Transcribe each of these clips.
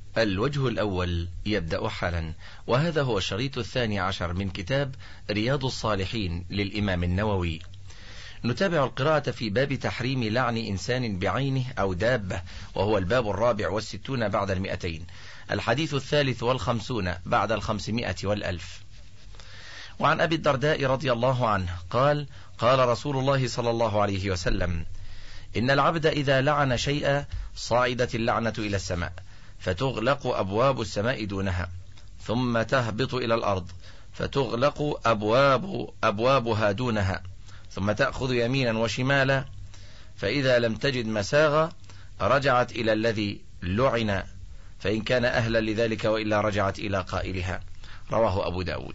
الوجه الأول يبدأ حالا، وهذا هو الشريط 12 من كتاب رياض الصالحين للإمام النووي. نتابع القراءة في باب تحريم لعن إنسان بعينه أو دابة، وهو الباب 64 بعد 200، الحديث 53 بعد 500 والألف. وعن أبي الدرداء رضي الله عنه قال: قال رسول الله صلى الله عليه وسلم: إن العبد إذا لعن شيئا صعدت اللعنة إلى السماء، فتغلق أبواب السماء دونها، ثم تهبط إلى الأرض، فتغلق أبوابها دونها، ثم تأخذ يمينا وشمالا، فإذا لم تجد مساغا رجعت إلى الذي لعن، فإن كان أهلا لذلك، وإلا رجعت إلى قائلها. رواه أبو داود.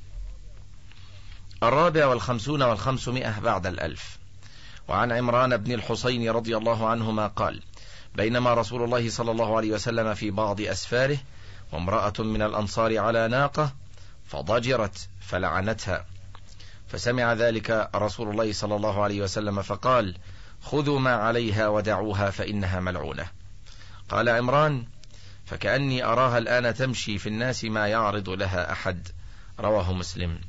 54 و500 بعد 1000. وعن عمران بن الحصين رضي الله عنهما قال: بينما رسول الله صلى الله عليه وسلم في بعض أسفاره، وامرأة من الأنصار على ناقة فضجرت فلعنتها، فسمع ذلك رسول الله صلى الله عليه وسلم فقال: خذوا ما عليها ودعوها فإنها ملعونة. قال عمران: فكأني أراها الآن تمشي في الناس ما يعرض لها أحد. رواه مسلم.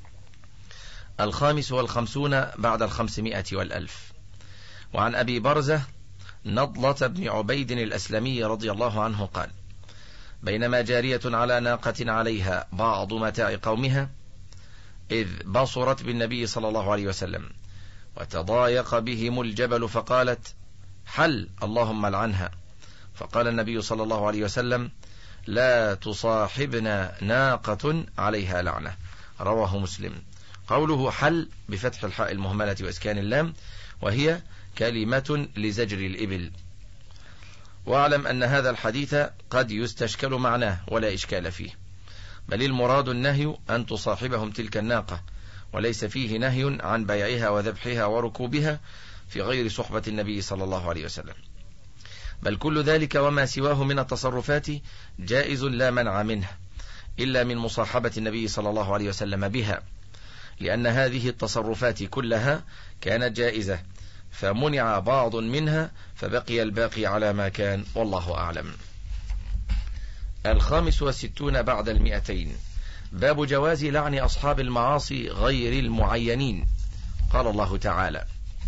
55 بعد 500 والألف. وعن أبي برزة نضلة بن عبيد الأسلمي رضي الله عنه قال: بينما جارية على ناقة عليها بعض متاع قومها، إذ بصرت بالنبي صلى الله عليه وسلم، وتضايق بهم الجبل، فقالت: حل اللهم لعنها. فقال النبي صلى الله عليه وسلم: لا تصاحبنا ناقة عليها لعنة. رواه مسلم. قوله حل بفتح الحاء المهملة وإسكان اللام، وهي كلمة لزجر الإبل. واعلم أن هذا الحديث قد يستشكل معناه ولا إشكال فيه، بل المراد النهي أن تصاحبهم تلك الناقة، وليس فيه نهي عن بيعها وذبحها وركوبها في غير صحبة النبي صلى الله عليه وسلم، بل كل ذلك وما سواه من التصرفات جائز لا منع منه، إلا من مصاحبة النبي صلى الله عليه وسلم بها، لأن هذه التصرفات كلها كانت جائزة، فمنع بعض منها فبقي الباقي على ما كان، والله أعلم. 65 بعد 200. باب جواز لعن أصحاب المعاصي غير المعينين. قال الله تعالى: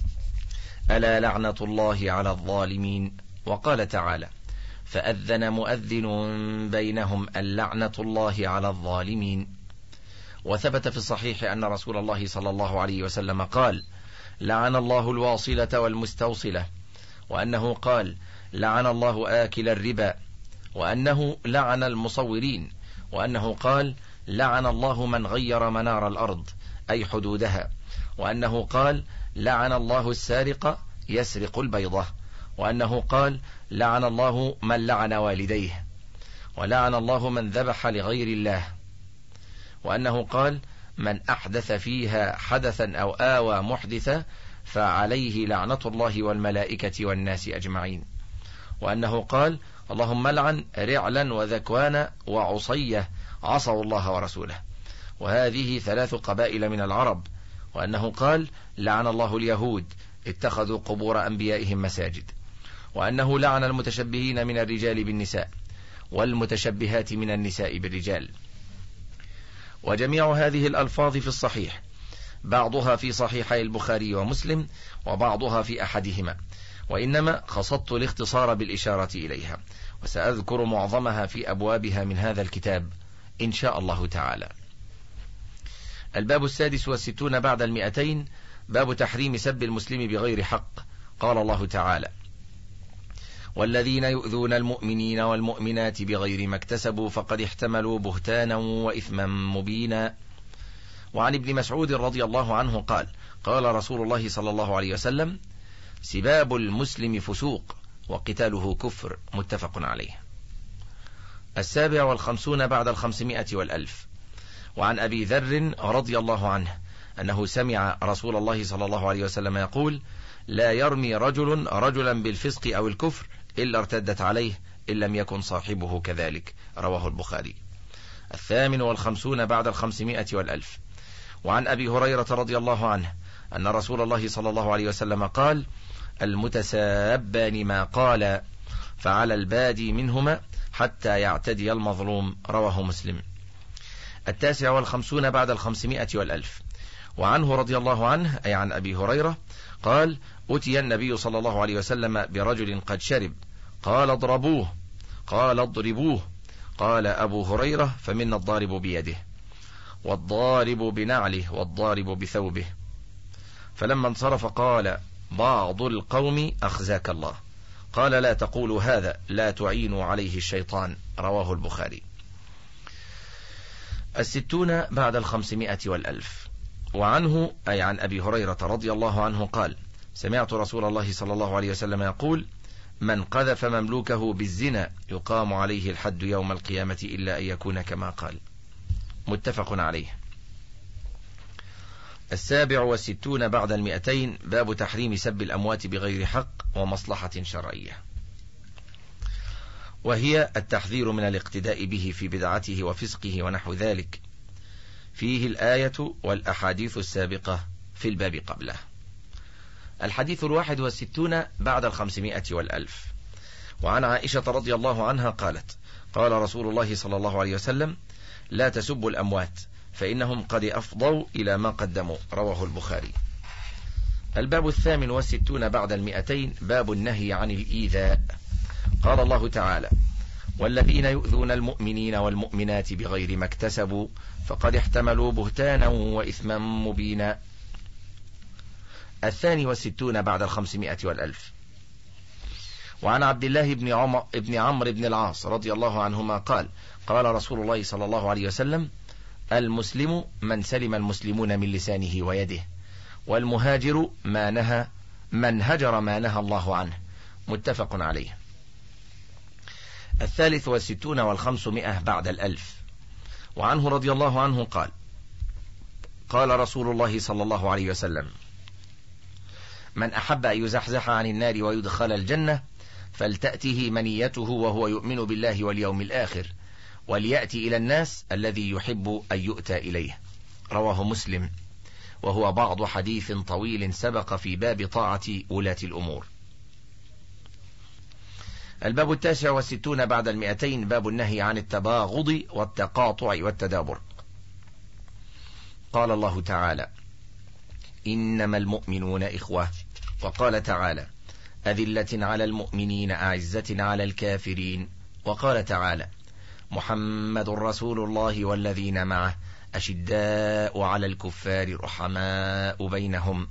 ألا لعنة الله على الظالمين. وقال تعالى: فأذن مؤذن بينهم اللعنة الله على الظالمين. وثبت في الصحيح أن رسول الله صلى الله عليه وسلم قال: لعن الله الواصلة والمستوصلة، وأنه قال: لعن الله آكل الربا، وأنه لعن المصورين، وأنه قال: لعن الله من غير منار الأرض أي حدودها، وأنه قال: لعن الله السارق يسرق البيضة، وأنه قال: لعن الله من لعن والديه، ولعن الله من ذبح لغير الله، وأنه قال: من أحدث فيها حدثا أو آوى محدثا فعليه لعنة الله والملائكة والناس أجمعين، وأنه قال: اللهم لعن رعلا وذكوان وعصية عصوا الله ورسوله، وهذه 3 قبائل من العرب، وأنه قال: لعن الله اليهود اتخذوا قبور أنبيائهم مساجد، وأنه لعن المتشبهين من الرجال بالنساء والمتشبهات من النساء بالرجال. وجميع هذه الألفاظ في الصحيح، بعضها في صحيحي البخاري ومسلم، وبعضها في أحدهما، وإنما خصدت الاختصار بالإشارة إليها، وسأذكر معظمها في أبوابها من هذا الكتاب إن شاء الله تعالى. الباب 66 بعد 200. باب تحريم سب المسلم بغير حق. قال الله تعالى: والذين يؤذون المؤمنين والمؤمنات بغير ما اكتسبوا فقد احتملوا بهتانا وإثما مبينا. وعن ابن مسعود رضي الله عنه قال: قال رسول الله صلى الله عليه وسلم: سباب المسلم فسوق وقتاله كفر. متفق عليه. 57 بعد 500 والألف. وعن أبي ذر رضي الله عنه أنه سمع رسول الله صلى الله عليه وسلم يقول: لا يرمي رجل رجلا بالفسق أو الكفر إلا ارتدت عليه إن لم يكن صاحبه كذلك. رواه البخاري. 58 بعد 500 والألف. وعن أبي هريرة رضي الله عنه أن رسول الله صلى الله عليه وسلم قال: المتسابان ما قال، فعلى البادي منهما حتى يعتدي المظلوم. رواه مسلم. 59 بعد 500 والألف. وعنه رضي الله عنه أي عن أبي هريرة قال: أتي النبي صلى الله عليه وسلم برجل قد شرب، قال اضربوه، قال اضربوه. قال أبو هريرة: فمنا الضارب بيده والضارب بنعله والضارب بثوبه. فلما انصرف قال بعض القوم: أخزاك الله. قال: لا تقولوا هذا، لا تعينوا عليه الشيطان. رواه البخاري. 60 بعد 500 والألف. وعنه أي عن أبي هريرة رضي الله عنه قال: سمعت رسول الله صلى الله عليه وسلم يقول: من قذف مملوكه بالزنا يقام عليه الحد يوم القيامة إلا أن يكون كما قال. متفق عليه. 67 بعد 200 باب تحريم سب الأموات بغير حق ومصلحة شرعية، وهي التحذير من الاقتداء به في بدعته وفسقه ونحو ذلك. فيه الآية والأحاديث السابقة في الباب قبله. 61 بعد 500 والألف. وعن عائشة رضي الله عنها قالت: قال رسول الله صلى الله عليه وسلم: لا تسبوا الأموات فإنهم قد أفضوا إلى ما قدموا. رواه البخاري. الباب 68 بعد 200 باب النهي عن الإيذاء. قال الله تعالى: والذين يؤذون المؤمنين والمؤمنات بغير ما اكتسبوا فقد احتملوا بهتانا وإثما مبينا. 62 بعد 500 والألف. وعن عبد الله بن عمرو بن العاص رضي الله عنهما قال: قال رسول الله صلى الله عليه وسلم: المسلم من سلم المسلمون من لسانه ويده، والمهاجر من هجر ما نهى الله عنه. متفق عليه. 63 والخمسمائة بعد 1000. وعنه رضي الله عنه قال: قال رسول الله صلى الله عليه وسلم: من أحب أن يزحزح عن النار ويدخل الجنة فلتأته منيته وهو يؤمن بالله واليوم الآخر، وليأتي إلى الناس الذي يحب أن يؤتى إليه. رواه مسلم، وهو بعض حديث طويل سبق في باب طاعة ولاة الأمور. الباب 69 بعد 200 باب النهي عن التباغض والتقاطع والتدابر. قال الله تعالى: إنما المؤمنون إخوة. وقال تعالى: أذلة على المؤمنين أعزة على الكافرين. وقال تعالى: محمد رسول الله والذين معه أشداء على الكفار رحماء بينهم.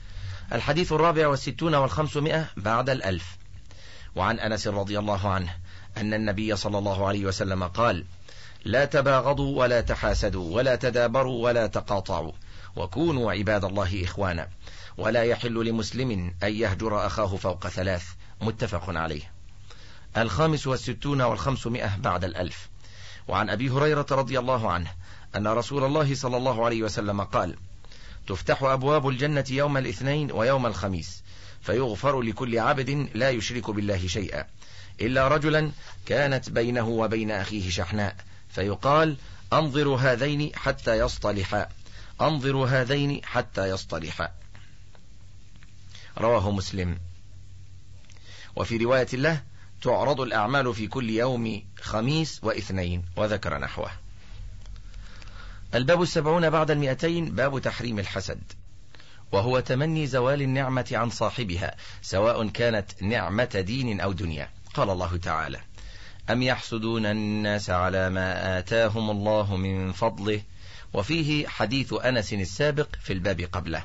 64 والخمسمائة بعد 1000. وعن أنس رضي الله عنه أن النبي صلى الله عليه وسلم قال: لا تباغضوا ولا تحاسدوا ولا تدابروا ولا تقاطعوا، وكونوا عباد الله إخوانا، ولا يحل لمسلم أن يهجر أخاه فوق 3. متفق عليه. 65 والخمسمائة بعد 1000. وعن أبي هريرة رضي الله عنه أن رسول الله صلى الله عليه وسلم قال: تفتح أبواب الجنة يوم الاثنين ويوم الخميس، فيغفر لكل عبد لا يشرك بالله شيئا إلا رجلا كانت بينه وبين أخيه شحناء، فيقال: أنظروا هذين حتى يصطلحا، أنظروا هذين حتى يصطلحا. رواه مسلم. وفي رواية له: تعرض الأعمال في كل يوم خميس واثنين، وذكر نحوه. الباب 70 بعد 200 باب تحريم الحسد، وهو تمني زوال النعمة عن صاحبها سواء كانت نعمة دين أو دنيا. قال الله تعالى: أم يحسدون الناس على ما آتاهم الله من فضله. وفيه حديث أنس السابق في الباب قبله.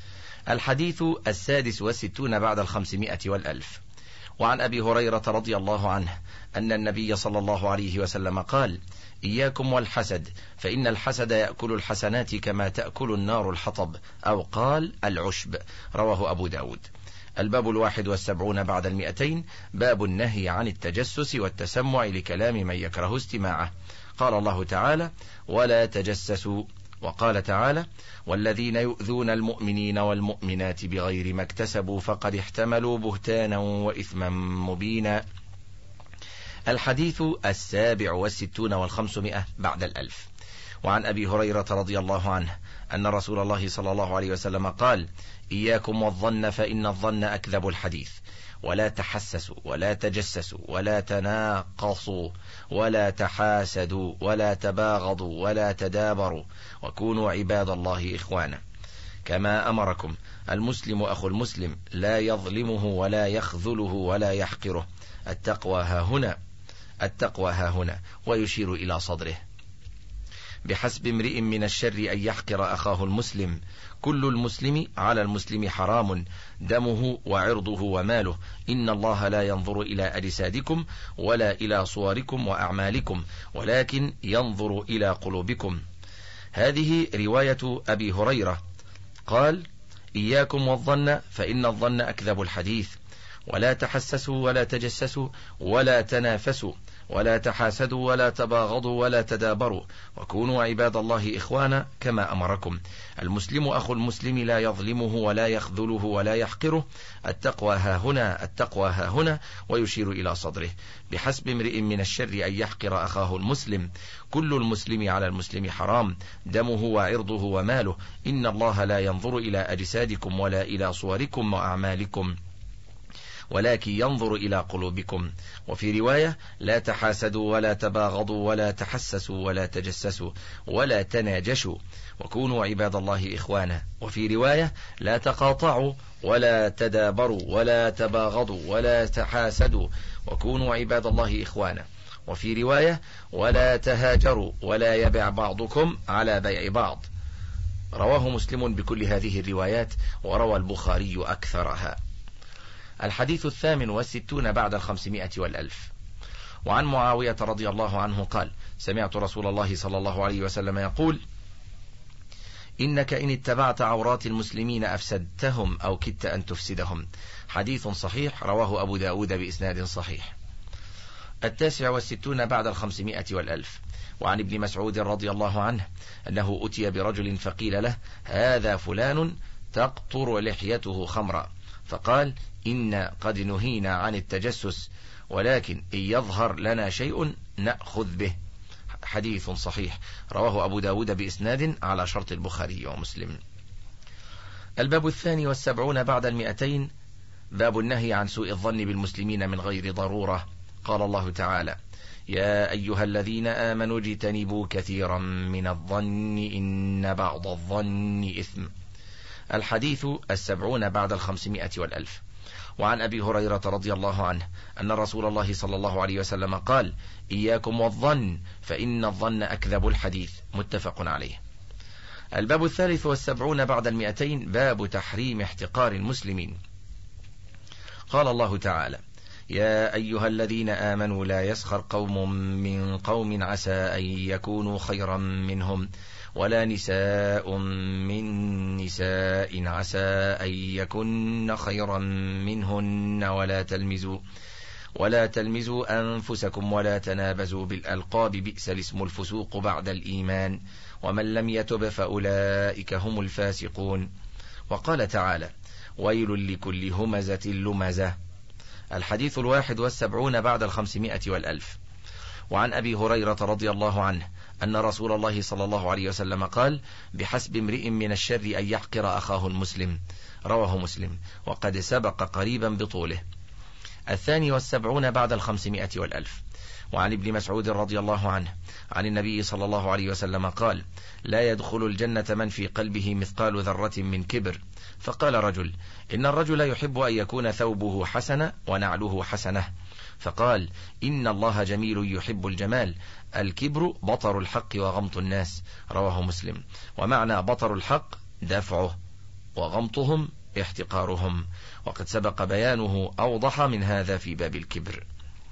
66 بعد 500 والألف. وعن أبي هريرة رضي الله عنه أن النبي صلى الله عليه وسلم قال: إياكم والحسد، فإن الحسد يأكل الحسنات كما تأكل النار الحطب، أو قال العشب. رواه أبو داود. الباب 71 بعد 200 باب النهي عن التجسس والتسمع لكلام من يكره استماعه. قال الله تعالى: ولا تجسسوا. وقال تعالى: والذين يؤذون المؤمنين والمؤمنات بغير ما اكتسبوا فقد احتملوا بهتانا وإثما مبينا. 67 والخمسمائة بعد 1000. وعن أبي هريرة رضي الله عنه أن رسول الله صلى الله عليه وسلم قال: إياكم والظن فإن الظن أكذب الحديث، ولا تحسسوا ولا تجسسوا ولا تناقصوا ولا تحاسدوا ولا تباغضوا ولا تدابروا وكونوا عباد الله إخوانا كما أمركم. المسلم أخو المسلم لا يظلمه ولا يخذله ولا يحقره. التقوى ها هنا ويشير إلى صدره. بحسب امرئ من الشر أن يحقر أخاه المسلم. كل المسلم على المسلم حرام دمه وعرضه وماله. إن الله لا ينظر إلى أجسادكم ولا إلى صوركم وأعمالكم ولكن ينظر إلى قلوبكم. هذه رواية أبي هريرة قال: إياكم والظن فإن الظن أكذب الحديث. ولا تحسسوا ولا تجسسوا ولا تنافسوا ولا تحاسدوا ولا تباغضوا ولا تدابروا وكونوا عباد الله إخوانا كما أمركم. المسلم أخو المسلم لا يظلمه ولا يخذله ولا يحقره. التقوى ها هنا ويشير إلى صدره. بحسب امرئ من الشر أن يحقر أخاه المسلم. كل المسلم على المسلم حرام دمه وعرضه وماله. إن الله لا ينظر إلى أجسادكم ولا إلى صوركم وأعمالكم ولكن ينظر إلى قلوبكم. وفي رواية: لا تحاسدوا ولا تباغضوا ولا تحسسوا ولا تجسسوا ولا تناجشوا وكونوا عباد الله إخوانا. وفي رواية: لا تقاطعوا ولا تدابروا ولا تباغضوا ولا تحاسدوا وكونوا عباد الله إخوانا. وفي رواية: ولا تهاجروا ولا يبع بعضكم على بيع بعض. رواه مسلم بكل هذه الروايات وروى البخاري أكثرها. الحديث 68 بعد 500 والألف. وعن معاوية رضي الله عنه قال: سمعت رسول الله صلى الله عليه وسلم يقول: إنك إن اتبعت عورات المسلمين أفسدتهم أو كدت أن تفسدهم. حديث صحيح رواه أبو داود بإسناد صحيح. 69 بعد 500 والألف. وعن ابن مسعود رضي الله عنه أنه أتي برجل فقيل له: هذا فلان تقطر لحيته خمرا. فقال: إن قد نهينا عن التجسس ولكن إن يظهر لنا شيء نأخذ به. حديث صحيح رواه أبو داود بإسناد على شرط البخاري ومسلم. الباب 72 بعد 200. باب النهي عن سوء الظن بالمسلمين من غير ضرورة. قال الله تعالى: يا أيها الذين آمنوا اجتنبوا كثيرا من الظن إن بعض الظن إثم. الحديث 70 بعد 500 والألف. وعن أبي هريرة رضي الله عنه أن رسول الله صلى الله عليه وسلم قال: إياكم والظن فإن الظن أكذب الحديث. متفق عليه. الباب 73 بعد 200. باب تحريم احتقار المسلمين. قال الله تعالى: يا أيها الذين آمنوا لا يسخر قوم من قوم عسى أن يكونوا خيرا منهم ولا نساء من نساء عسى أن يكن خيرا منهن ولا تلمزوا أنفسكم ولا تنابزوا بالألقاب بئس الاسم الفسوق بعد الإيمان ومن لم يتب فأولئك هم الفاسقون. وقال تعالى: ويل لكل همزة لمزة. الحديث 71 بعد 500 والألف. وعن أبي هريرة رضي الله عنه أن رسول الله صلى الله عليه وسلم قال: بحسب امرئ من الشر أن يحقر أخاه المسلم. رواه مسلم وقد سبق قريبا بطوله. 72 بعد 500 والألف. وعن ابن مسعود رضي الله عنه عن النبي صلى الله عليه وسلم قال: لا يدخل الجنة من في قلبه مثقال ذرة من كبر. فقال رجل: إن الرجل يحب أن يكون ثوبه حسنة ونعله حسنة. فقال: إن الله جميل يحب الجمال. الكبر بطر الحق وغمط الناس. رواه مسلم. ومعنى بطر الحق دفعه وغمطهم احتقارهم، وقد سبق بيانه أوضح من هذا في باب الكبر.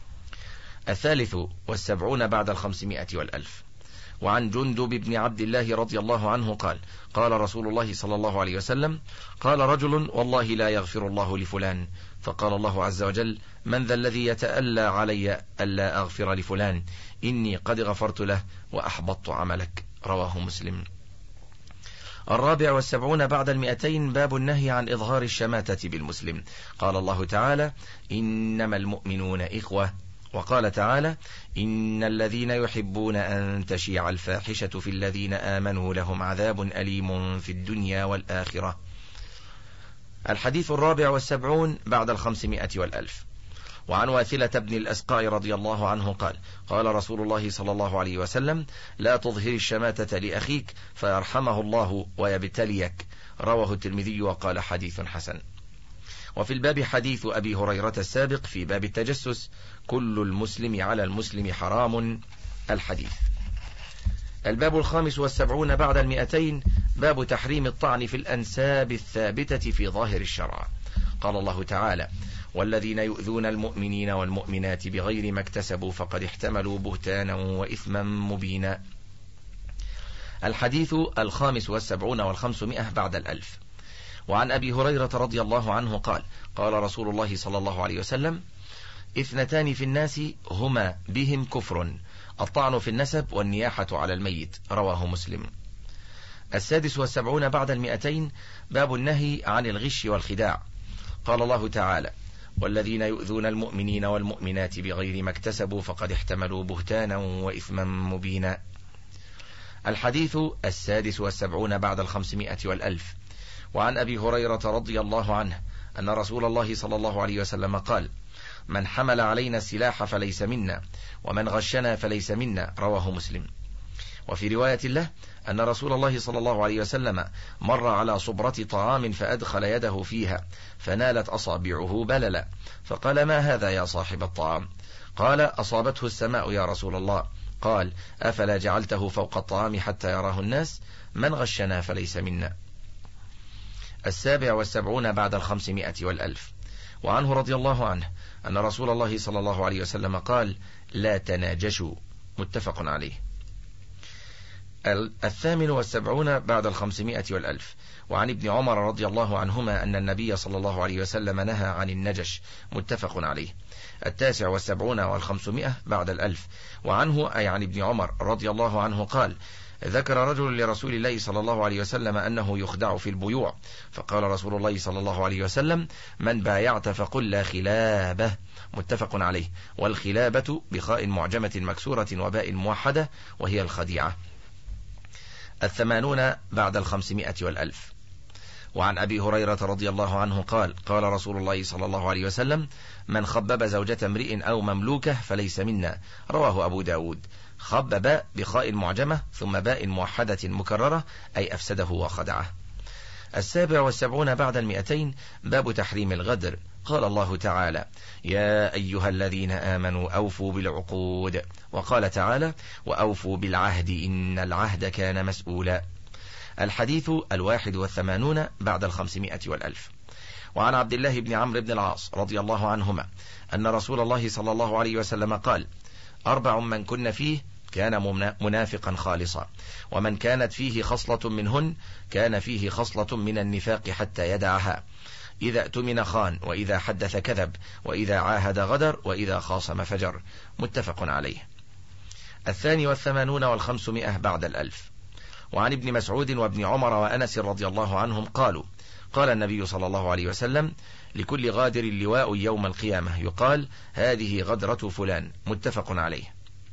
73 بعد 500 والألف. وعن جندب بن عبد الله رضي الله عنه قال: قال رسول الله صلى الله عليه وسلم: قال رجل: والله لا يغفر الله لفلان. فقال الله عز وجل: من ذا الذي يتألى علي ألا أغفر لفلان؟ إني قد غفرت له وأحبطت عملك. رواه مسلم. 74 بعد 200. باب النهي عن إظهار الشماتة بالمسلم. قال الله تعالى: إنما المؤمنون إخوة. وقال تعالى: إن الذين يحبون أن تشيع الفاحشة في الذين آمنوا لهم عذاب أليم في الدنيا والآخرة. الحديث 74 بعد 500 والألف. وعن واثلة بن الأسقاع رضي الله عنه قال: قال رسول الله صلى الله عليه وسلم: لا تظهر الشماتة لأخيك فيرحمه الله ويبتليك. رواه الترمذي وقال: حديث حسن. وفي الباب حديث أبي هريرة السابق في باب التجسس: كل المسلم على المسلم حرام. الحديث. الباب 75 بعد 200 باب تحريم الطعن في الأنساب الثابتة في ظاهر الشرع. قال الله تعالى: والذين يؤذون المؤمنين والمؤمنات بغير ما اكتسبوا فقد احتملوا بهتانا وإثما مبينا. الحديث 75 و500 بعد 1000. وعن أبي هريرة رضي الله عنه قال: قال رسول الله صلى الله عليه وسلم: 2 في الناس هما بهم كفر: الطعن في النسب والنياحة على الميت. رواه مسلم. 76 بعد 200 باب النهي عن الغش والخداع. قال الله تعالى: والذين يؤذون المؤمنين والمؤمنات بغير ما اكتسبوا فقد احتملوا بهتانا وإثما مبينا. الحديث 76 بعد 500 والألف. وعن أبي هريرة رضي الله عنه أن رسول الله صلى الله عليه وسلم قال: من حمل علينا السلاح فليس منا، ومن غشنا فليس منا. رواه مسلم. وفي رواية له أن رسول الله صلى الله عليه وسلم مر على صبرة طعام فأدخل يده فيها فنالت أصابعه بللا، فقال: ما هذا يا صاحب الطعام؟ قال: أصابته السماء يا رسول الله. قال: أفلا جعلته فوق الطعام حتى يراه الناس؟ من غشنا فليس منا. 77 بعد 500 والألف. وعنه رضي الله عنه أن رسول الله صلى الله عليه وسلم قال: لا تناجشوا. متفق عليه. 78 بعد 500 والألف. وعن ابن عمر رضي الله عنهما أن النبي صلى الله عليه وسلم نهى عن النجش. متفق عليه. 79 و500 بعد 1000. وعنه أي عن ابن عمر رضي الله عنه قال: ذكر رجل لرسول الله صلى الله عليه وسلم أنه يخدع في البيوع، فقال رسول الله صلى الله عليه وسلم: من بايعت فقل لا خلابة. متفق عليه. والخلابة بخاء معجمة مكسورة وباء موحدة وهي الخديعة. 80 بعد 500 والألف. وعن أبي هريرة رضي الله عنه قال: قال رسول الله صلى الله عليه وسلم: من خبب زوجة امرئ أو مملوكه فليس منا. رواه أبو داود. خبب بخاء معجمة ثم باء موحدة مكررة أي أفسده وخدعه. 77 بعد 200 باب تحريم الغدر. قال الله تعالى: يا أيها الذين آمنوا أوفوا بالعقود. وقال تعالى: وأوفوا بالعهد إن العهد كان مسؤولا. الحديث 81 بعد 500 والألف. وعن عبد الله بن عمرو بن العاص رضي الله عنهما أن رسول الله صلى الله عليه وسلم قال: 4 من كن فيه كان منافقا خالصا، ومن كانت فيه خصلة منهن كان فيه خصلة من النفاق حتى يدعها: إذا اؤتمن خان، وإذا حدث كذب، وإذا عاهد غدر، وإذا خاصم فجر. متفق عليه. 82 و500 بعد 1000. وعن ابن مسعود وابن عمر وأنس رضي الله عنهم قالوا: قال النبي صلى الله عليه وسلم: لكل غادر لواء يوم القيامة يقال: هذه غدرة فلان. متفق عليه.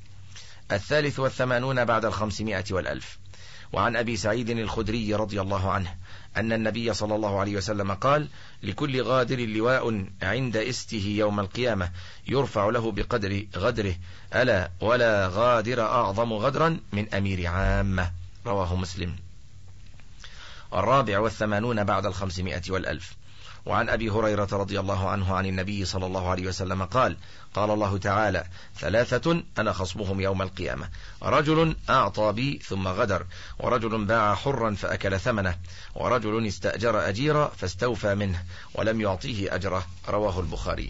83 بعد 500 والألف. وعن أبي سعيد الخدري رضي الله عنه أن النبي صلى الله عليه وسلم قال: لكل غادر لواء عند استه يوم القيامة يرفع له بقدر غدره، ألا ولا غادر أعظم غدرا من أمير عامة. رواه مسلم. 84 بعد 500 والألف. وعن أبي هريرة رضي الله عنه عن النبي صلى الله عليه وسلم قال: قال الله تعالى: 3 أنا خصمهم يوم القيامة: رجل أعطى بي ثم غدر، ورجل باع حرا فأكل ثمنه، ورجل استأجر أجيرا فاستوفى منه ولم يعطيه أجره. رواه البخاري.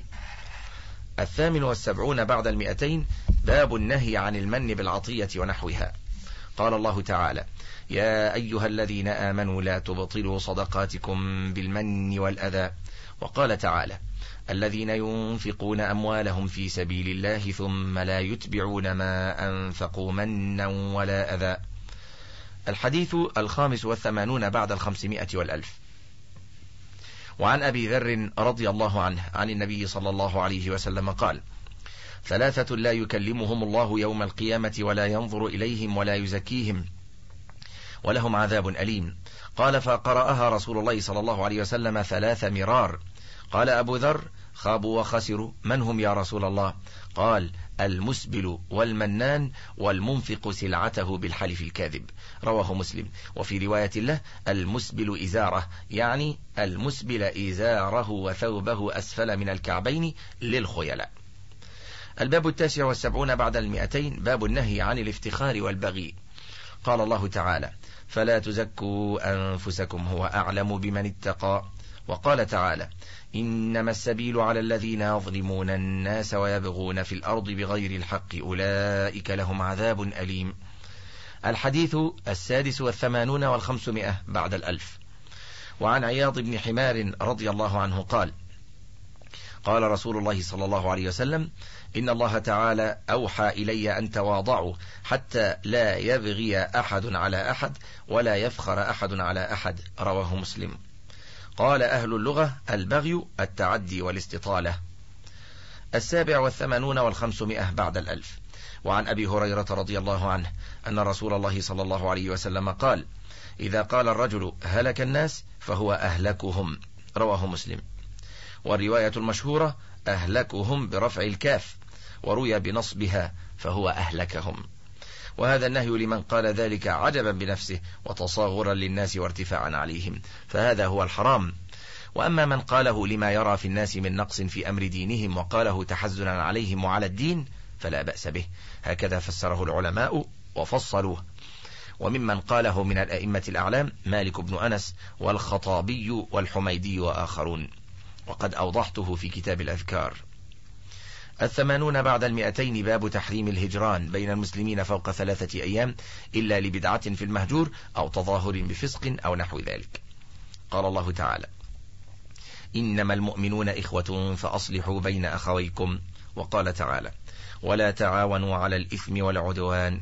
78 بعد 200 باب النهي عن المن بالعطية ونحوها. قال الله تعالى: يا أيها الذين آمنوا لا تبطلوا صدقاتكم بالمن والأذى. وقال تعالى: الذين ينفقون أموالهم في سبيل الله ثم لا يتبعون ما أنفقوا منا ولا أذى. الحديث 85 بعد 500 والألف. وعن أبي ذر رضي الله عنه عن النبي صلى الله عليه وسلم قال: 3 لا يكلمهم الله يوم القيامة ولا ينظر إليهم ولا يزكيهم ولهم عذاب أليم. قال فقرأها رسول الله صلى الله عليه وسلم 3 مرار. قال أبو ذر: خابوا وخسروا، من هم يا رسول الله؟ قال: المسبل والمنان والمنفق سلعته بالحلف الكاذب. رواه مسلم. وفي رواية له: المسبل إزاره، يعني المسبل إزاره وثوبه أسفل من الكعبين للخيلاء. الباب 79 بعد 200، باب النهي عن الافتخار والبغي. قال الله تعالى: فلا تزكوا أنفسكم هو أعلم بمن اتقى. وقال تعالى: إنما السبيل على الذين يظلمون الناس ويبغون في الأرض بغير الحق أولئك لهم عذاب أليم. الحديث 86 و500 بعد 1000. وعن عياض بن حمار رضي الله عنه قال: قال رسول الله صلى الله عليه وسلم: إن الله تعالى أوحى إلي أن تواضعوا حتى لا يبغي أحد على أحد ولا يفخر أحد على أحد. رواه مسلم. قال أهل اللغة: البغي التعدي والاستطالة. 87 و500 بعد 1000. وعن أبي هريرة رضي الله عنه أن رسول الله صلى الله عليه وسلم قال: إذا قال الرجل هلك الناس فهو أهلكهم. رواه مسلم. والرواية المشهورة: أهلكهم برفع الكاف، وروي بنصبها فهو أهلكهم. وهذا النهي لمن قال ذلك عجبا بنفسه وتصاغرا للناس وارتفاعا عليهم، فهذا هو الحرام. وأما من قاله لما يرى في الناس من نقص في أمر دينهم وقاله تحزنا عليهم وعلى الدين فلا بأس به. هكذا فسره العلماء وفصلوه. وممن قاله من الأئمة الأعلام مالك بن أنس والخطابي والحميدي وآخرون، وقد أوضحته في كتاب الأذكار. 80 بعد 200، باب تحريم الهجران بين المسلمين فوق 3 أيام إلا لبدعة في المهجور أو تظاهر بفسق أو نحو ذلك. قال الله تعالى: إنما المؤمنون إخوة فأصلحوا بين أخويكم. وقال تعالى: ولا تعاونوا على الإثم والعدوان.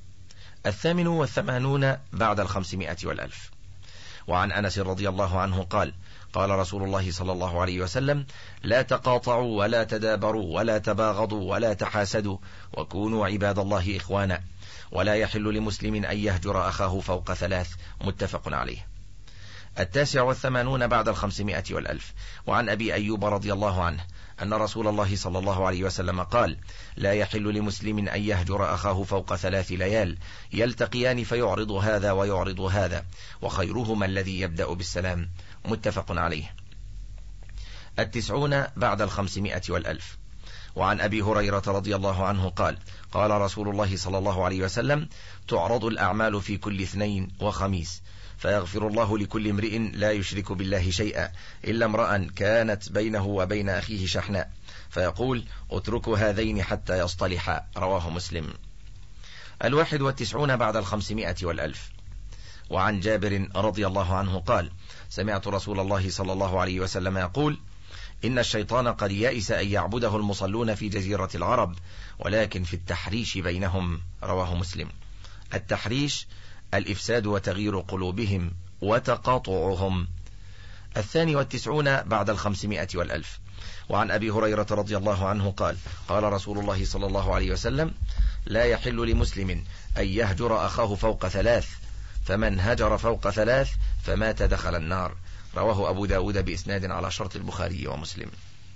88 بعد 500 و1000. وعن أنس رضي الله عنه قال: قال رسول الله صلى الله عليه وسلم: لا تقاطعوا ولا تدابروا ولا تباغضوا ولا تحاسدوا وكونوا عباد الله إخوانا، ولا يحل لمسلم أن يهجر أخاه فوق 3. متفق عليه. 89 بعد 500 و1000. وعن أبي أيوب رضي الله عنه أن رسول الله صلى الله عليه وسلم قال: لا يحل لمسلم أن يهجر أخاه فوق 3 ليال يلتقيان فيعرض هذا ويعرض هذا، وخيرهما الذي يبدأ بالسلام. متفق عليه. 90 بعد 500 و1000. وعن أبي هريرة رضي الله عنه قال: قال رسول الله صلى الله عليه وسلم: تعرض الأعمال في كل 2 وخميس، فيغفر الله لكل امرئ لا يشرك بالله شيئا إلا امرأ كانت بينه وبين أخيه شحناء، فيقول: اتركوا هذين حتى يصطلحا. رواه مسلم. 91 بعد 500 و1000. وعن جابر رضي الله عنه قال: سمعت رسول الله صلى الله عليه وسلم يقول: إن الشيطان قد يئس أن يعبده المصلون في جزيرة العرب، ولكن في التحريش بينهم. رواه مسلم. التحريش الإفساد وتغيير قلوبهم وتقاطعهم. 92 بعد 500 و1000. وعن أبي هريرة رضي الله عنه قال: قال رسول الله صلى الله عليه وسلم: لا يحل لمسلم أن يهجر أخاه فوق 3، فمن هجر فوق 3 فمات دخل النار. رواه أبو داود بإسناد على شرط البخاري ومسلم.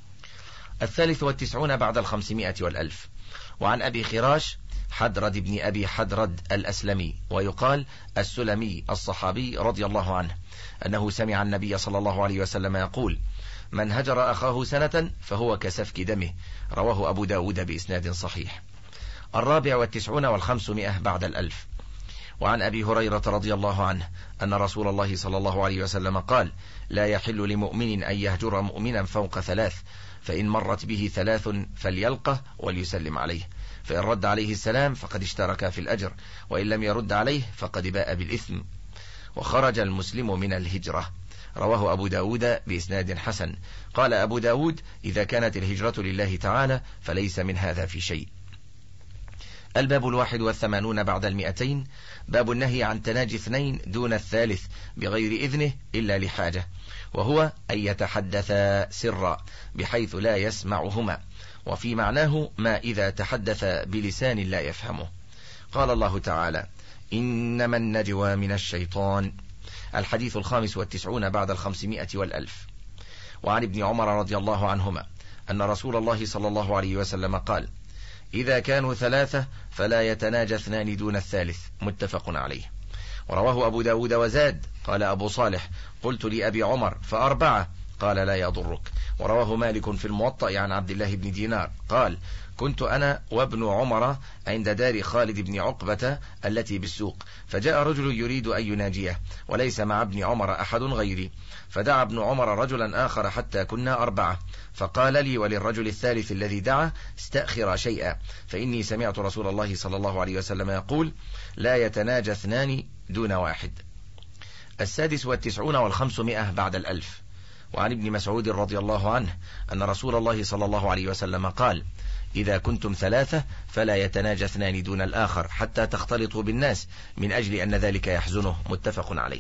93 بعد 500 و1000. وعن أبي خراش حدرد بن أبي حدرد الأسلمي، ويقال السلمي الصحابي رضي الله عنه، أنه سمع النبي صلى الله عليه وسلم يقول: من هجر أخاه 1 سنة فهو كسفك دمه. رواه أبو داود بإسناد صحيح. 94 و500 بعد 1000. وعن أبي هريرة رضي الله عنه أن رسول الله صلى الله عليه وسلم قال: لا يحل لمؤمن أن يهجر مؤمنا فوق 3، فإن مرت به 3 فليلقه وليسلم عليه، فإن رد عليه السلام فقد اشترك في الأجر، وإن لم يرد عليه فقد باء بالإثم. وخرج المسلم من الهجرة. رواه أبو داود بإسناد حسن. قال أبو داود: إذا كانت الهجرة لله تعالى فليس من هذا في شيء. الباب 81 بعد 200، باب النهي عن تناجي 2 دون الثالث بغير إذنه إلا لحاجة، وهو أن يتحدثا سرا بحيث لا يسمعهما، وفي معناه ما إذا تحدث بلسان لا يفهمه. قال الله تعالى: إنما النجوى من الشيطان. الحديث 95 بعد 500 والألف. وعن ابن عمر رضي الله عنهما أن رسول الله صلى الله عليه وسلم قال: إذا كانوا 3 فلا يتناجى 2 دون الثالث، متفق عليه. ورواه أبو داود وزاد. قال أبو صالح: قلت لأبي عمر: ف4؟ قال: لا يضرك. ورواه مالك في الموطأ عن عبد الله بن دينار قال: كنت أنا وابن عمر عند دار خالد بن عقبة التي بالسوق، فجاء رجل يريد أن يناجيه وليس مع ابن عمر أحد غيري، فدعا ابن عمر رجلا آخر حتى كنا 4، فقال لي وللرجل الثالث الذي دعا: استأخر شيئا، فإني سمعت رسول الله صلى الله عليه وسلم يقول: لا يتناجى 2 دون 1. 96 و500 بعد 1000. وعن ابن مسعود رضي الله عنه أن رسول الله صلى الله عليه وسلم قال: إذا كنتم 3 فلا يتناجى 2 دون الآخر حتى تختلطوا بالناس، من أجل أن ذلك يحزنه، متفق عليه.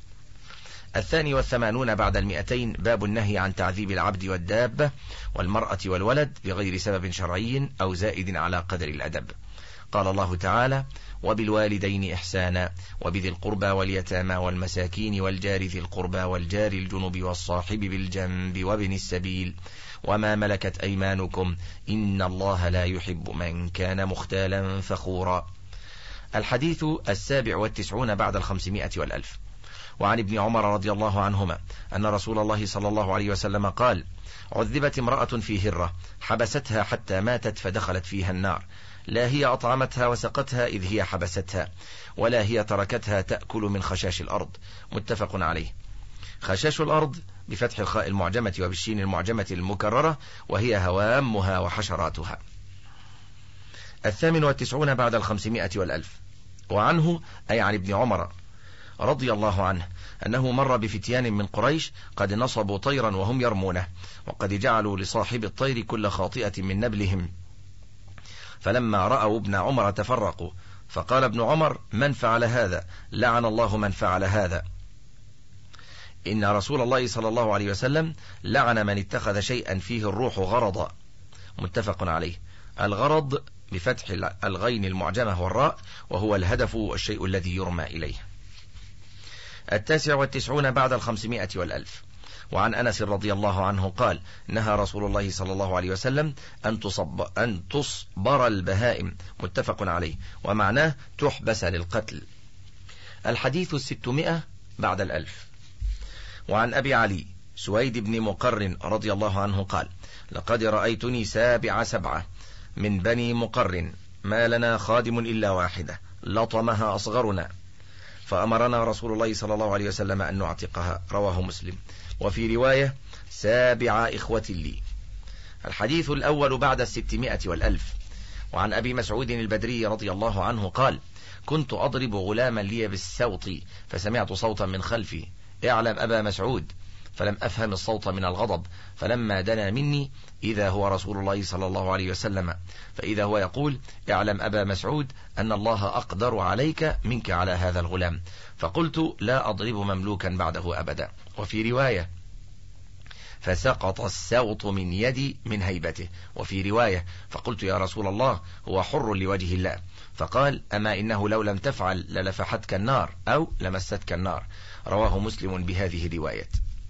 82 بعد 200. باب النهي عن تعذيب العبد والدابة والمرأة والولد بغير سبب شرعي أو زائد على قدر الأدب. قال الله تعالى: وبالوالدين إحسانا وبذي القربى واليتامى والمساكين والجار ذي القربى والجار الجنب والصاحب بالجنب وابن السبيل وما ملكت أيمانكم إن الله لا يحب من كان مختالا فخورا. الحديث 97 بعد 500 والألف. وعن ابن عمر رضي الله عنهما أن رسول الله صلى الله عليه وسلم قال: عذبت امرأة في هرة حبستها حتى ماتت فدخلت فيها النار، لا هي أطعمتها وسقتها إذ هي حبستها، ولا هي تركتها تأكل من خشاش الأرض، متفق عليه. خشاش الأرض بفتح الخاء المعجمة وبالشين المعجمة المكررة، وهي هوامها وحشراتها. 98 بعد 500 والألف. وعنه أي عن ابن عمر رضي الله عنه أنه مر بفتيان من قريش قد نصبوا طيرا وهم يرمونه، وقد جعلوا لصاحب الطير كل خاطئة من نبلهم، فلما رأوا ابن عمر تفرقوا، فقال ابن عمر: من فعل هذا؟ لعن الله من فعل هذا. إن رسول الله صلى الله عليه وسلم لعن من اتخذ شيئا فيه الروح غرضا، متفق عليه. الغرض بفتح الغين المعجمة والراء، وهو الهدف والشيء الذي يرمى إليه. 99 بعد 500 والألف. وعن أنس رضي الله عنه قال: نهى رسول الله صلى الله عليه وسلم أن تصبر البهائم، متفق عليه، ومعناه تحبس للقتل. الحديث 600 بعد 1000. وعن أبي علي سويد بن مقر رضي الله عنه قال: لقد رأيتني 7 من بني مقر، ما لنا خادم إلا واحدة لطمها أصغرنا، فأمرنا رسول الله صلى الله عليه وسلم أن نعتقها، رواه مسلم. وفي رواية: 7 إخوة لي. الحديث الأول بعد 600 والألف. وعن أبي مسعود البدري رضي الله عنه قال: كنت أضرب غلاما لي بالسوط، فسمعت صوتا من خلفي: اعلم أبا مسعود، فلم أفهم الصوت من الغضب، فلما دنا مني إذا هو رسول الله صلى الله عليه وسلم، فإذا هو يقول: اعلم أبا مسعود أن الله أقدر عليك منك على هذا الغلام، فقلت: لا أضرب مملوكا بعده أبدا. وفي رواية: فسقط السوط من يدي من هيبته. وفي رواية: فقلت: يا رسول الله، هو حر لوجه الله، فقال: أما إنه لو لم تفعل للفحتك النار أو لمستك النار، رواه مسلم بهذه الرواية.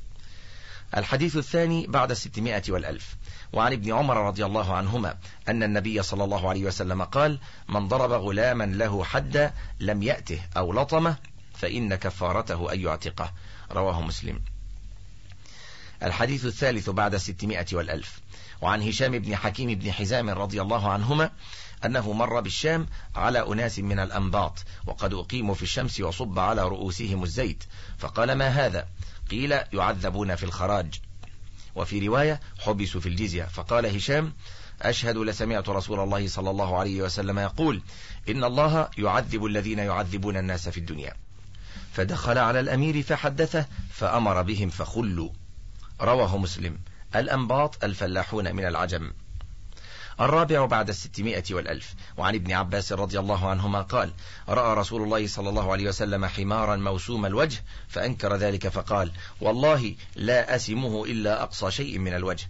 الحديث الثاني بعد 600 والألف. وعن ابن عمر رضي الله عنهما أن النبي صلى الله عليه وسلم قال: من ضرب غلاما له حدا لم يأته أو لطمه فإن كفارته أن يعتقه، رواه مسلم. الحديث الثالث بعد 600 والألف. وعن هشام بن حكيم بن حزام رضي الله عنهما أنه مر بالشام على أناس من الأنباط وقد أقيموا في الشمس وصب على رؤوسهم الزيت، فقال: ما هذا؟ قيل: يعذبون في الخراج. وفي رواية: حبسوا في الجزية. فقال هشام: أشهد لسمعت رسول الله صلى الله عليه وسلم يقول: إن الله يعذب الذين يعذبون الناس في الدنيا. فدخل على الأمير فحدثه فأمر بهم فخلوا، رواه مسلم. الأنباط الفلاحون من العجم. الرابع بعد 600 والألف. وعن ابن عباس رضي الله عنهما قال: رأى رسول الله صلى الله عليه وسلم حمارا موسوم الوجه فأنكر ذلك، فقال: والله لا أسمه إلا أقصى شيء من الوجه.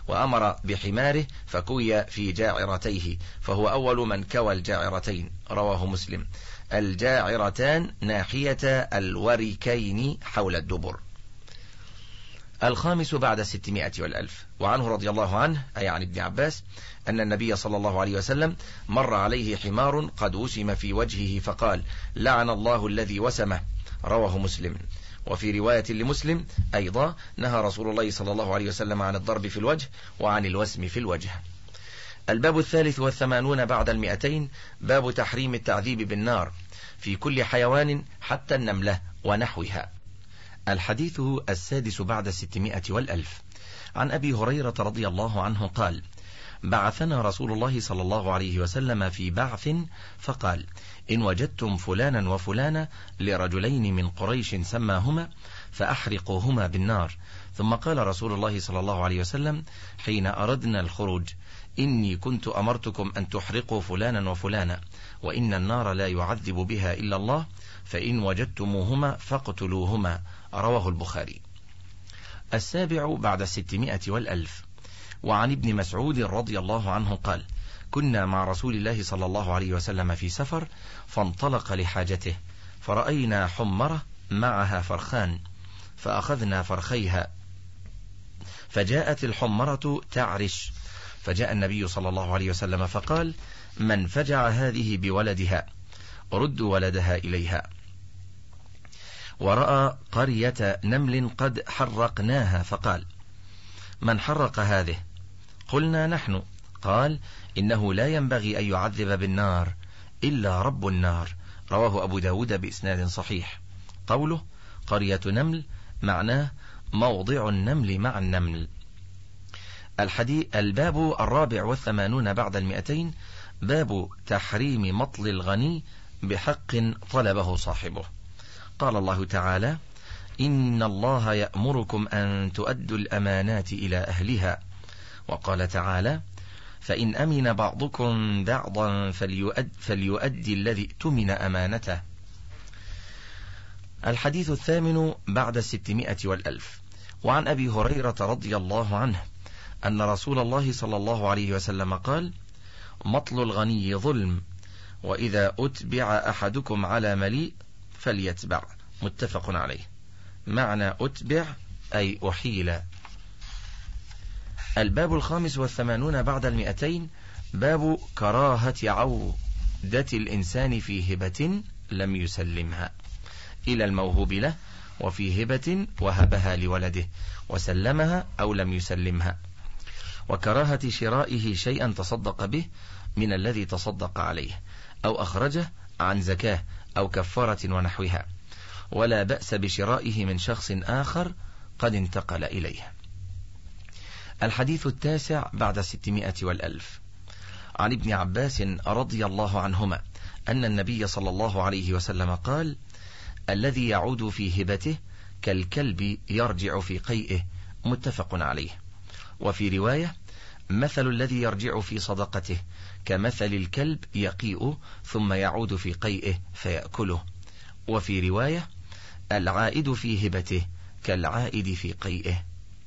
وأمر بحماره فكوي في جاعرتيه، فهو أول من كوى الجاعرتين. رواه مسلم. الجاعرتان ناحية الوركين حول الدبر. الخامس بعد 600 والألف. وعنه رضي الله عنه، أي عن ابن عباس، أن النبي صلى الله عليه وسلم مر عليه حمار قد وسم في وجهه فقال: لعن الله الذي وسمه. رواه مسلم. وفي رواية لمسلم أيضا: نهى رسول الله صلى الله عليه وسلم عن الضرب في الوجه وعن الوسم في الوجه. الباب 83 بعد 200. باب تحريم التعذيب بالنار في كل حيوان حتى النملة ونحوها. الحديث 6 بعد 600 والألف. عن أبي هريرة رضي الله عنه قال: بعثنا رسول الله صلى الله عليه وسلم في بعث فقال: إن وجدتم فلانا وفلانا لرجلين من قريش سماهما فأحرقوهما بالنار. ثم قال رسول الله صلى الله عليه وسلم حين أردنا الخروج: إني كنت أمرتكم أن تحرقوا فلانا وفلانا، وإن النار لا يعذب بها إلا الله، فإن وجدتموهما فاقتلوهما. رواه البخاري. 7 بعد 600 والألف. وعن ابن مسعود رضي الله عنه قال: كنا مع رسول الله صلى الله عليه وسلم في سفر، فانطلق لحاجته، فرأينا حمرة معها فرخان، فأخذنا فرخيها، فجاءت الحمرة تعرش، فجاء النبي صلى الله عليه وسلم فقال: من فجع هذه بولدها؟ ردوا ولدها إليها. ورأى قرية نمل قد حرقناها فقال: من حرق هذه؟ قلنا: نحن. قال: إنه لا ينبغي أن يعذب بالنار إلا رب النار. رواه أبو داود بإسناد صحيح. قوله قرية نمل معناه موضع النمل مع النمل. الباب 84 بعد 200. باب تحريم مطل الغني بحق طلبه صاحبه. قال الله تعالى: إن الله يأمركم أن تؤدوا الأمانات إلى أهلها. وقال تعالى: فإن أمن بعضكم بعضا فليؤدي الذي اؤتمن أمانته. الحديث 8 بعد 600 والألف. وعن أبي هريرة رضي الله عنه أن رسول الله صلى الله عليه وسلم قال: مطل الغني ظلم، وإذا أتبع أحدكم على مليء فليتبع. متفق عليه. معنى أتبع أي أحيل. الباب 85 بعد 200. باب كراهة عودة الإنسان في هبة لم يسلمها إلى الموهوب له، وفي هبة وهبها لولده وسلمها أو لم يسلمها، وكراهة شرائه شيئا تصدق به من الذي تصدق عليه، أو أخرجه عن زكاة أو كفارة ونحوها، ولا بأس بشرائه من شخص آخر قد انتقل إليه. الحديث 9 بعد 600 والألف. عن ابن عباس رضي الله عنهما أن النبي صلى الله عليه وسلم قال: الذي يعود في هبته كالكلب يرجع في قيئه. متفق عليه. وفي رواية: مثل الذي يرجع في صدقته كمثل الكلب يقيء ثم يعود في قيئه فيأكله. وفي رواية: العائد في هبته كالعائد في قيئه.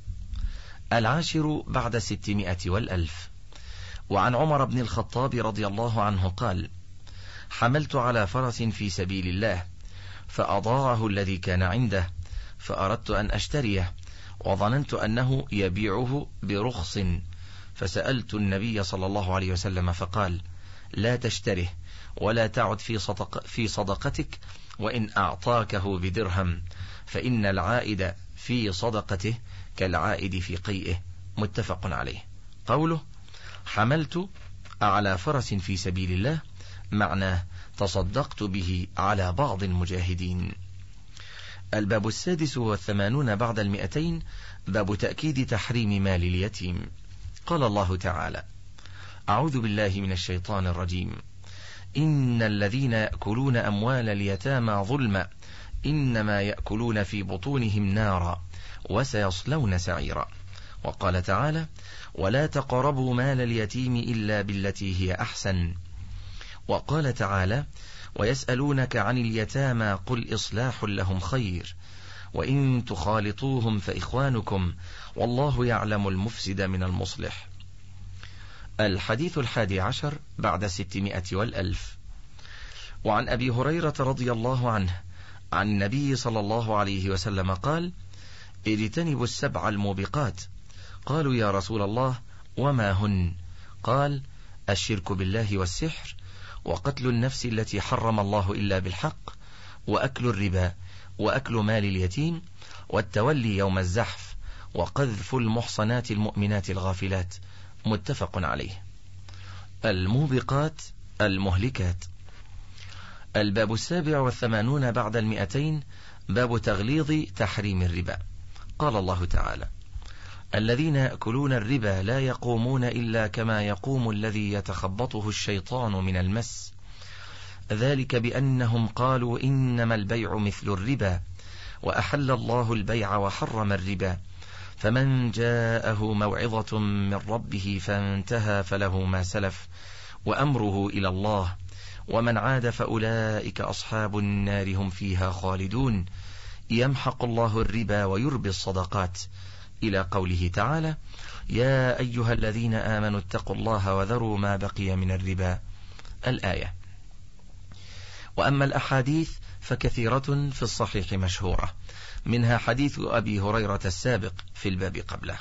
10 بعد 600 والألف. وعن عمر بن الخطاب رضي الله عنه قال: حملت على فرس في سبيل الله، فأضاعه الذي كان عنده، فأردت أن أشتريه، وظننت أنه يبيعه برخص، فسألت النبي صلى الله عليه وسلم فقال: لا تشتره ولا تعد في صدقتك، وإن أعطاكه بدرهم، فإن العائد في صدقته كالعائد في قيئه. متفق عليه. قوله حملت على فرس في سبيل الله معناه تصدقت به على بعض المجاهدين. الباب 86 بعد 200. باب تأكيد تحريم مال اليتيم. قال الله تعالى: أعوذ بالله من الشيطان الرجيم: إن الذين يأكلون أموال اليتامى ظلما إنما يأكلون في بطونهم نارا وسيصلون سعيرا. وقال تعالى: ولا تقربوا مال اليتيم إلا بالتي هي أحسن. وقال تعالى: ويسألونك عن اليتامى قل إصلاح لهم خير. وإن تخالطوهم فإخوانكم والله يعلم المفسد من المصلح. الحديث 11 بعد 600 والألف. وعن أبي هريرة رضي الله عنه عن النبي صلى الله عليه وسلم قال: اجتنبوا السبع الموبقات. قالوا: يا رسول الله وما هن؟ قال: الشرك بالله والسحر، وقتل النفس التي حرم الله إلا بالحق، وأكل الربا، وأكل مال اليتيم، والتولي يوم الزحف، وقذف المحصنات المؤمنات الغافلات. متفق عليه. الموبقات المهلكات. الباب 87 بعد 200 باب تغليظ تحريم الربا. قال الله تعالى: الذين يأكلون الربا لا يقومون إلا كما يقوم الذي يتخبطه الشيطان من المس، ذلك بأنهم قالوا إنما البيع مثل الربا، وأحل الله البيع وحرم الربا، فمن جاءه موعظة من ربه فانتهى فله ما سلف وأمره إلى الله، ومن عاد فأولئك أصحاب النار هم فيها خالدون، يمحق الله الربا ويربي الصدقات، إلى قوله تعالى: يا أيها الذين آمنوا اتقوا الله وذروا ما بقي من الربا. الآية. وأما الأحاديث فكثيرة في الصحيح مشهورة، منها حديث أبي هريرة السابق في الباب قبله.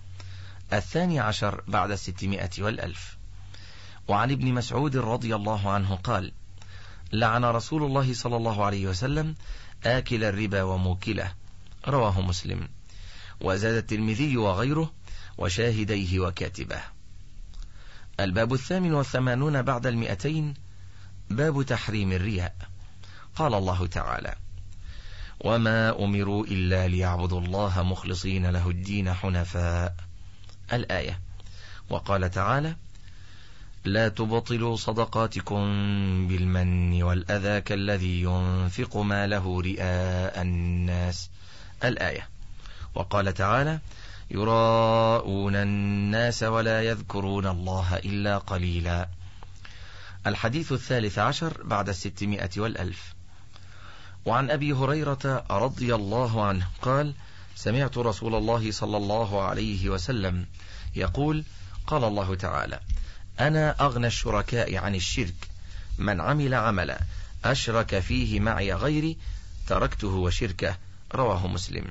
12 بعد 600 والألف. وعن ابن مسعود رضي الله عنه قال: لعن رسول الله صلى الله عليه وسلم آكل الربا وموكله. رواه مسلم. وزاد الترمذي وغيره: وشاهديه وكاتبه. الباب 88 بعد 200 باب تحريم الرياء. قال الله تعالى: وما أمروا إلا ليعبدوا الله مخلصين له الدين حنفاء. الآية. وقال تعالى: لا تبطلوا صدقاتكم بالمن والأذى كالذي ينفق ماله رئاء الناس. الآية. وقال تعالى: يراءون الناس ولا يذكرون الله إلا قليلا. الحديث 13 بعد 600 والألف. وعن أبي هريرة رضي الله عنه قال: سمعت رسول الله صلى الله عليه وسلم يقول: قال الله تعالى: أنا أغنى الشركاء عن الشرك، من عمل عملا أشرك فيه معي غيري تركته وشركه. رواه مسلم.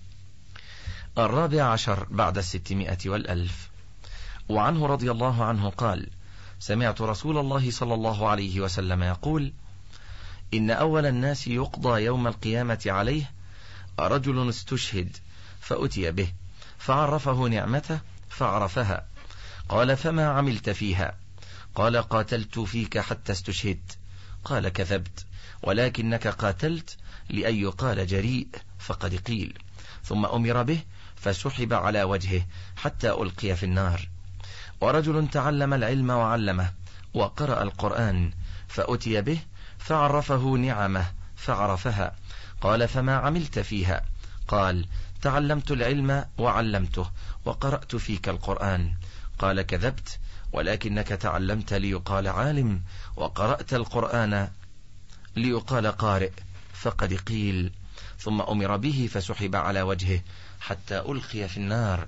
14 بعد 600 والألف. وعنه رضي الله عنه قال: سمعت رسول الله صلى الله عليه وسلم يقول: إن أول الناس يقضى يوم القيامة عليه رجل استشهد فأتي به فعرفه نعمته فعرفها، قال: فما عملت فيها؟ قال: قاتلت فيك حتى استشهدت. قال: كذبت، ولكنك قاتلت لأن يقال جريء فقد قيل. ثم أمر به فسحب على وجهه حتى ألقي في النار. ورجل تعلم العلم وعلمه وقرأ القرآن فأتي به فعرفه نعمه فعرفها، قال: فما عملت فيها؟ قال: تعلمت العلم وعلمته وقرأت فيك القرآن. قال: كذبت، ولكنك تعلمت ليقال عالم، وقرأت القرآن ليقال قارئ فقد قيل. ثم أمر به فسحب على وجهه حتى ألقي في النار.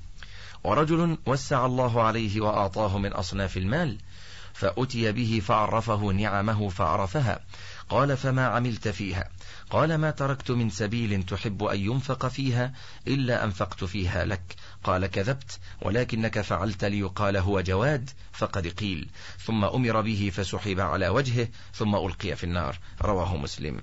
ورجل وسع الله عليه وأعطاه من أصناف المال فأتي به فعرفه نعمه فعرفها، قال: فما عملت فيها؟ قال: ما تركت من سبيل تحب أن ينفق فيها إلا أنفقت فيها لك. قال: كذبت، ولكنك فعلت ليقال هو جواد فقد قيل. ثم أمر به فسحب على وجهه ثم ألقي في النار. رواه مسلم.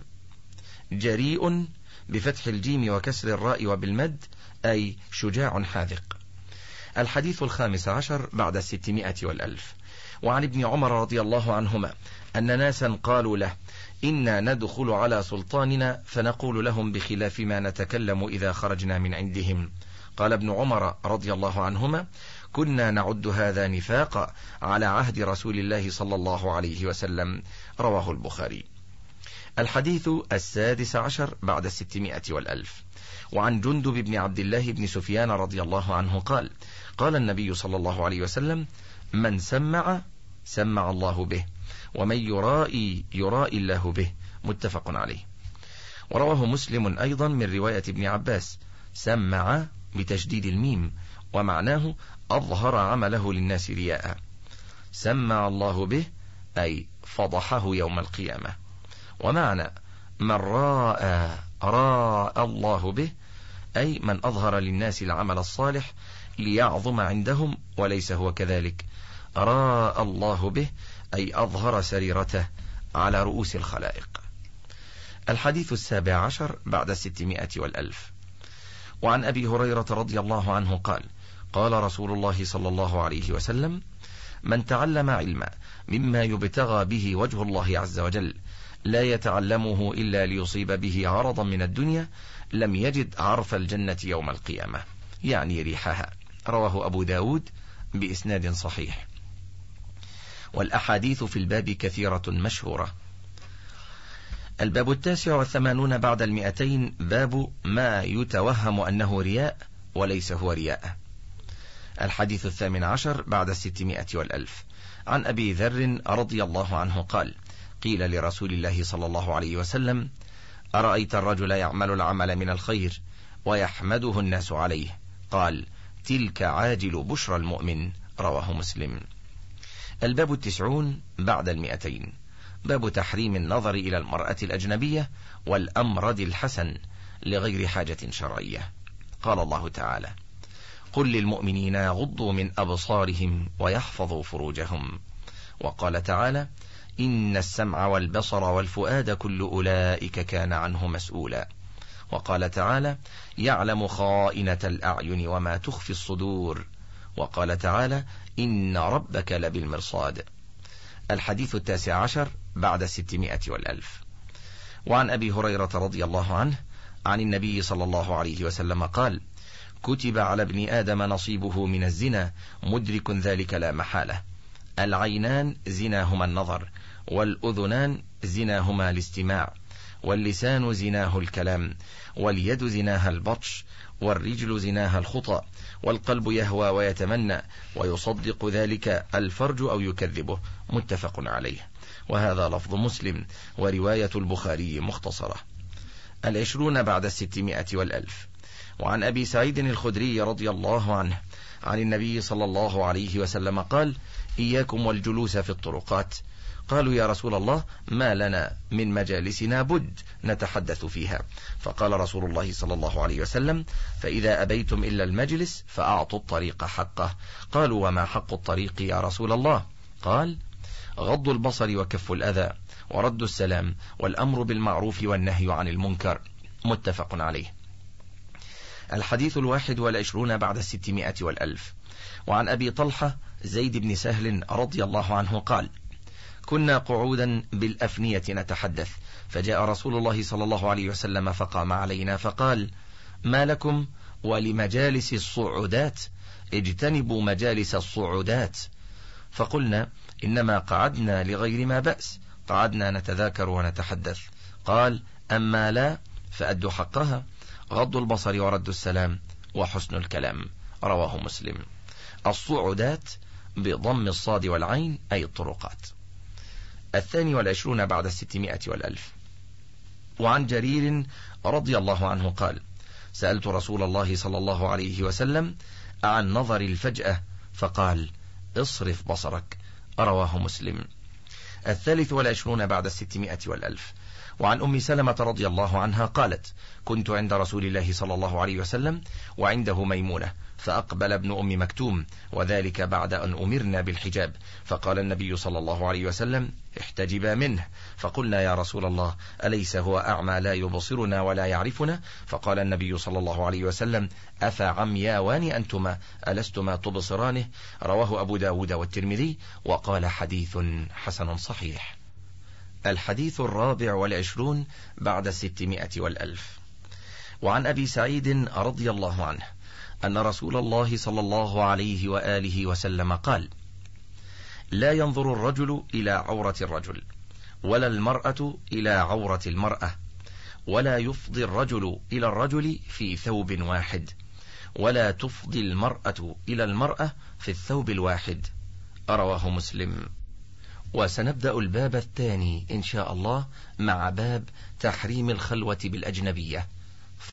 جريء بفتح الجيم وكسر الراء وبالمد، أي شجاع حاذق. الحديث 15 بعد 600 والألف. وعن ابن عمر رضي الله عنهما أن ناسا قالوا له: إنا ندخل على سلطاننا فنقول لهم بخلاف ما نتكلم إذا خرجنا من عندهم. قال ابن عمر رضي الله عنهما: كنا نعد هذا نفاقا على عهد رسول الله صلى الله عليه وسلم. رواه البخاري. الحديث 16 بعد 600 والألف. وعن جندب بن عبد الله بن سفيان رضي الله عنه قال: قال النبي صلى الله عليه وسلم: من سمع سمع الله به، ومن يرائي يرائي الله به. متفق عليه. ورواه مسلم أيضا من رواية ابن عباس سمع بتشديد الميم، ومعناه أظهر عمله للناس رياء. سمع الله به أي فضحه يوم القيامة. ومعنى من راء الله به أي من أظهر للناس العمل الصالح ليعظم عندهم وليس هو كذلك. راء الله به أي أظهر سريرته على رؤوس الخلائق. الحديث 17 بعد 600 والألف. وعن أبي هريرة رضي الله عنه قال: قال رسول الله صلى الله عليه وسلم: من تعلم علما مما يبتغى به وجه الله عز وجل لا يتعلمه إلا ليصيب به عرضا من الدنيا لم يجد عرف الجنة يوم القيامة، يعني ريحها. رواه أبو داود بإسناد صحيح. والأحاديث في الباب كثيرة مشهورة. الباب 89 بعد 200 باب ما يتوهم أنه رياء وليس هو رياء. الحديث 18 بعد 600 والألف. عن أبي ذر رضي الله عنه قال: قيل لرسول الله صلى الله عليه وسلم: أرأيت الرجل يعمل العمل من الخير ويحمده الناس عليه؟ قال: تلك عاجل بشرى المؤمن. رواه مسلم. الباب 90 بعد 200 باب تحريم النظر إلى المرأة الأجنبية والأمرد الحسن لغير حاجة شرعية. قال الله تعالى: قل للمؤمنين يغضوا من أبصارهم ويحفظوا فروجهم. وقال تعالى: إن السمع والبصر والفؤاد كل أولئك كان عنه مسؤولا. وقال تعالى: يعلم خائنة الأعين وما تخفي الصدور. وقال تعالى: إن ربك لبالمرصاد. الحديث 19 بعد 600 والألف. وعن أبي هريرة رضي الله عنه عن النبي صلى الله عليه وسلم قال: كتب على ابن آدم نصيبه من الزنا مدرك ذلك لا محالة. العينان زناهما النظر، والأذنان زناهما الاستماع، واللسان زناه الكلام، واليد زناها البطش، والرجل زناها الخطأ، والقلب يهوى ويتمنى، ويصدق ذلك الفرج أو يكذبه. متفق عليه. وهذا لفظ مسلم، ورواية البخاري مختصرة. 20 بعد 600 والألف. وعن أبي سعيد الخدري رضي الله عنه عن النبي صلى الله عليه وسلم قال: إياكم والجلوس في الطرقات. قالوا: يا رسول الله، ما لنا من مجالسنا بد نتحدث فيها. فقال رسول الله صلى الله عليه وسلم: فإذا أبيتم إلا المجلس فأعطوا الطريق حقه. قالوا: وما حق الطريق يا رسول الله؟ قال: غض البصر وكف الأذى ورد السلام والأمر بالمعروف والنهي عن المنكر. متفق عليه. الحديث 21 بعد 600 والألف. وعن أبي طلحة زيد بن سهل رضي الله عنه قال: كنا قعودا بالأفنية نتحدث، فجاء رسول الله صلى الله عليه وسلم فقام علينا فقال: ما لكم ولمجالس الصعودات؟ اجتنبوا مجالس الصعودات. فقلنا: إنما قعدنا لغير ما بأس، قعدنا نتذاكر ونتحدث. قال: أما لا فأدوا حقها، غض البصر ورد السلام وحسن الكلام. رواه مسلم. الصعودات بضم الصاد والعين أي الطرقات. 22 بعد 600 والألف. وعن جرير رضي الله عنه قال: سألت رسول الله صلى الله عليه وسلم عن نظر الفجأة فقال: اصرف بصرك. رواه مسلم. 23 بعد 600 والألف. وعن أم سلمة رضي الله عنها قالت: كنت عند رسول الله صلى الله عليه وسلم وعنده ميمونة، فأقبل ابن أم مكتوم، وذلك بعد أن أمرنا بالحجاب، فقال النبي صلى الله عليه وسلم: احتجبا منه. فقلنا: يا رسول الله، أليس هو أعمى لا يبصرنا ولا يعرفنا؟ فقال النبي صلى الله عليه وسلم: أفعمياوان أنتما ألستما تبصرانه؟ رواه أبو داود والترمذي، وقال: حديث حسن صحيح. الحديث 24 بعد 600 والألف. وعن أبي سعيد رضي الله عنه أن رسول الله صلى الله عليه وآله وسلم قال: لا ينظر الرجل إلى عورة الرجل، ولا المرأة إلى عورة المرأة، ولا يفضي الرجل إلى الرجل في ثوب واحد، ولا تفضي المرأة إلى المرأة في الثوب الواحد. رواه مسلم. وسنبدأ الباب الثاني إن شاء الله مع باب تحريم الخلوة بالأجنبية.